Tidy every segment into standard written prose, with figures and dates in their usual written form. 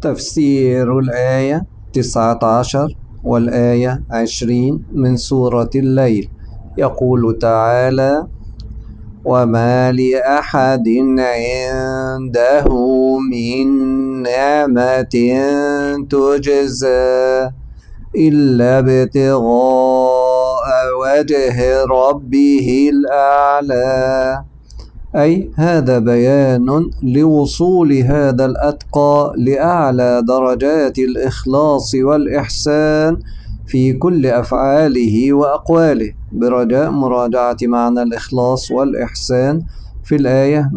تفسير الآية 19 والآية 20 من سورة الليل. يقول تعالى: وما لأحد عنده من نعمة تجزى إلا ابتغاء وجه ربه الأعلى. أي هذا بيان لوصول هذا الأتقى لأعلى درجات الإخلاص والإحسان في كل أفعاله وأقواله، برجاء مراجعة معنى الإخلاص والإحسان في الآية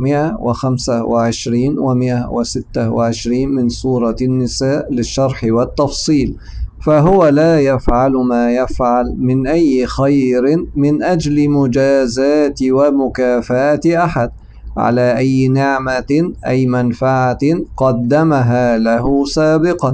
125 و 126 من سورة النساء للشرح والتفصيل. فهو لا يفعل ما يفعل من أي خير من أجل مجازاة ومكافاة أحد على أي نعمة أي منفعة قدمها له سابقا،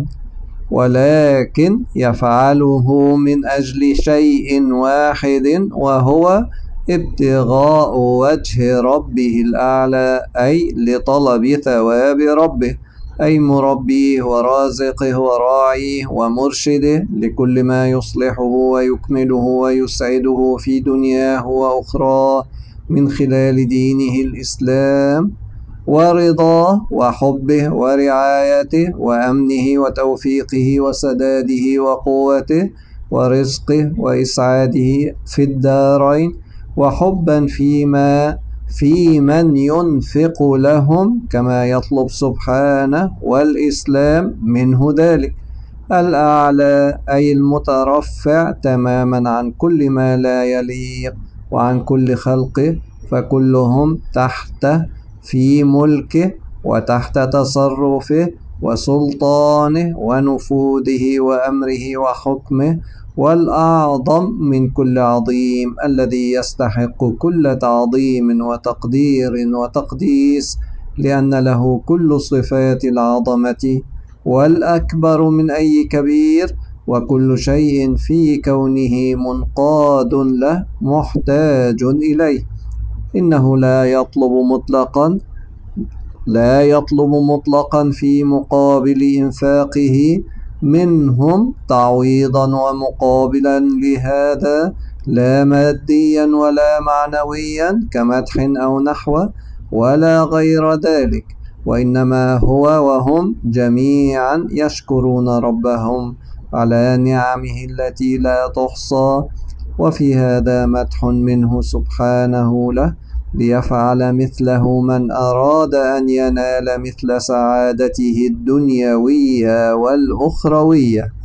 ولكن يفعله من أجل شيء واحد، وهو ابتغاء وجه ربه الأعلى، أي لطلب ثواب ربه، أي مربيه ورازقه وراعيه ومرشده لكل ما يصلحه ويكمله ويسعده في دنياه وأخراه من خلال دينه الإسلام، ورضاه وحبه ورعايته وأمنه وتوفيقه وسداده وقوته ورزقه وإسعاده في الدارين، وحبا في من ينفق لهم كما يطلب سبحانه، والإسلام منه ذلك الأعلى، أي المترفع تماما عن كل ما لا يليق وعن كل خلقه، فكلهم تحته في ملكه وتحت تصرفه وسلطانه ونفوذه وأمره وحكمه، والأعظم من كل عظيم الذي يستحق كل تعظيم وتقدير وتقديس، لأن له كل صفات العظمة، والأكبر من أي كبير، وكل شيء في كونه منقاد له محتاج إليه. إنه لا يطلب مطلقا في مقابل إنفاقه منهم تعويضا ومقابلا لهذا، لا ماديا ولا معنويا كمدح أو نحوه ولا غير ذلك، وإنما هو وهم جميعا يشكرون ربهم على نعمه التي لا تحصى. وفي هذا مدح منه سبحانه له ليفعل مثله من أراد أن ينال مثل سعادته الدنيوية والأخروية.